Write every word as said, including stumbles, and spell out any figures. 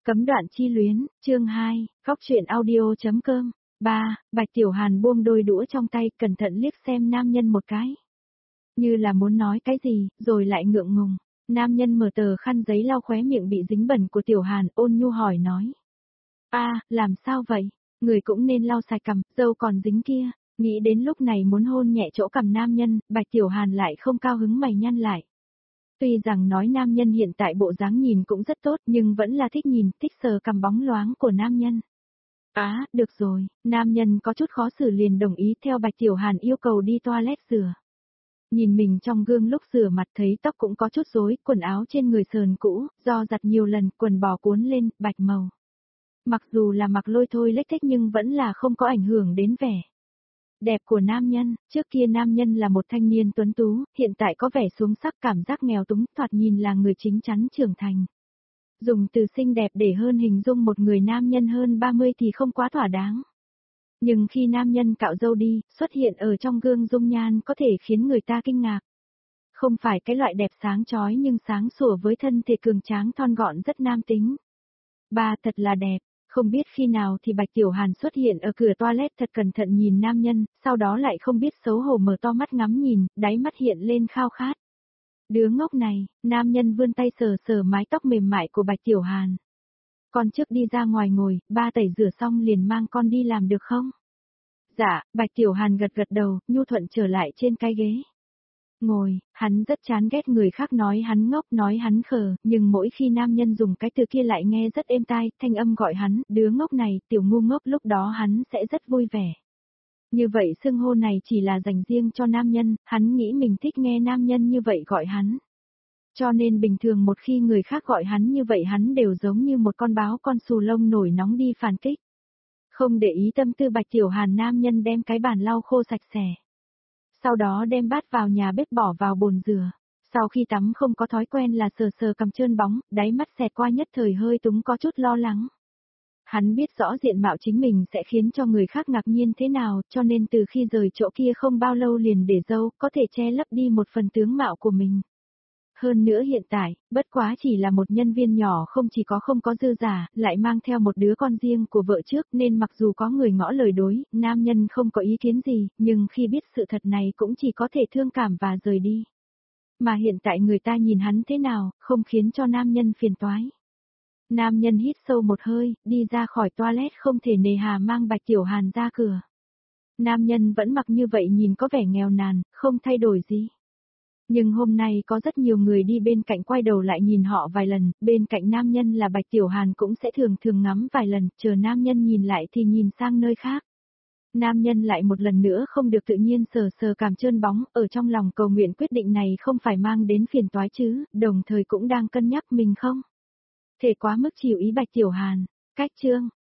Cấm đoạn chi luyến, chương hai, Khóc truyện audio.com. ba. Bạch Tiểu Hàn buông đôi đũa trong tay, cẩn thận liếc xem nam nhân một cái. Như là muốn nói cái gì, rồi lại ngượng ngùng. Nam nhân mở tờ khăn giấy lau khóe miệng bị dính bẩn của Tiểu Hàn, ôn nhu hỏi nói. A, làm sao vậy? Người cũng nên lau sạch cằm, râu còn dính kia. Nghĩ đến lúc này muốn hôn nhẹ chỗ cằm nam nhân, Bạch Tiểu Hàn lại không cao hứng mày nhăn lại. Tuy rằng nói nam nhân hiện tại bộ dáng nhìn cũng rất tốt nhưng vẫn là thích nhìn, thích sờ cằm bóng loáng của nam nhân. Á, à, được rồi, nam nhân có chút khó xử liền đồng ý theo Bạch Tiểu Hàn yêu cầu đi toilet rửa. Nhìn mình trong gương lúc rửa mặt thấy tóc cũng có chút rối, quần áo trên người sờn cũ, do giặt nhiều lần, quần bò cuốn lên, bạch màu. Mặc dù là mặc lôi thôi lếch thếch nhưng vẫn là không có ảnh hưởng đến vẻ đẹp của nam nhân. Trước kia nam nhân là một thanh niên tuấn tú, hiện tại có vẻ xuống sắc, cảm giác nghèo túng, thoạt nhìn là người chính chắn trưởng thành. Dùng từ xinh đẹp để hơn hình dung một người nam nhân hơn ba mươi thì không quá thỏa đáng. Nhưng khi nam nhân cạo râu đi, xuất hiện ở trong gương dung nhan có thể khiến người ta kinh ngạc. Không phải cái loại đẹp sáng chói nhưng sáng sủa với thân thể cường tráng thon gọn rất nam tính. Ba, thật là đẹp. Không biết khi nào thì Bạch Tiểu Hàn xuất hiện ở cửa toilet thật cẩn thận nhìn nam nhân, sau đó lại không biết xấu hổ mở to mắt ngắm nhìn, đáy mắt hiện lên khao khát. Đứa ngốc này, nam nhân vươn tay sờ sờ mái tóc mềm mại của Bạch Tiểu Hàn. Con trước đi ra ngoài ngồi, ba tẩy rửa xong liền mang con đi làm được không? Dạ, Bạch Tiểu Hàn gật gật đầu, nhu thuận trở lại trên cái ghế. Ngồi, hắn rất chán ghét người khác nói hắn ngốc, nói hắn khờ, nhưng mỗi khi nam nhân dùng cái từ kia lại nghe rất êm tai, thanh âm gọi hắn, đứa ngốc này, tiểu ngu ngốc, lúc đó hắn sẽ rất vui vẻ. Như vậy xưng hô này chỉ là dành riêng cho nam nhân, hắn nghĩ mình thích nghe nam nhân như vậy gọi hắn. Cho nên bình thường một khi người khác gọi hắn như vậy hắn đều giống như một con báo con xù lông nổi nóng đi phản kích. Không để ý tâm tư Bạch Tiểu Hàn, nam nhân đem cái bàn lau khô sạch sẽ. Sau đó đem bát vào nhà bếp bỏ vào bồn rửa. Sau khi tắm không có thói quen là sờ sờ cằm trơn bóng, đáy mắt xẹt qua nhất thời hơi túng có chút lo lắng. Hắn biết rõ diện mạo chính mình sẽ khiến cho người khác ngạc nhiên thế nào, cho nên từ khi rời chỗ kia không bao lâu liền để râu, có thể che lấp đi một phần tướng mạo của mình. Hơn nữa hiện tại, bất quá chỉ là một nhân viên nhỏ, không chỉ có không có dư giả, lại mang theo một đứa con riêng của vợ trước nên mặc dù có người ngõ lời đối, nam nhân không có ý kiến gì, nhưng khi biết sự thật này cũng chỉ có thể thương cảm và rời đi. Mà hiện tại người ta nhìn hắn thế nào, không khiến cho nam nhân phiền toái. Nam nhân hít sâu một hơi, đi ra khỏi toilet không thể nề hà mang Bạch Tiểu Hàn ra cửa. Nam nhân vẫn mặc như vậy nhìn có vẻ nghèo nàn, không thay đổi gì. Nhưng hôm nay có rất nhiều người đi bên cạnh quay đầu lại nhìn họ vài lần, bên cạnh nam nhân là Bạch Tiểu Hàn cũng sẽ thường thường ngắm vài lần, chờ nam nhân nhìn lại thì nhìn sang nơi khác. Nam nhân lại một lần nữa không được tự nhiên sờ sờ cảm trơn bóng, ở trong lòng cầu nguyện quyết định này không phải mang đến phiền toái chứ, đồng thời cũng đang cân nhắc mình không thể quá mức chiều ý Bạch Tiểu Hàn. Cách chương,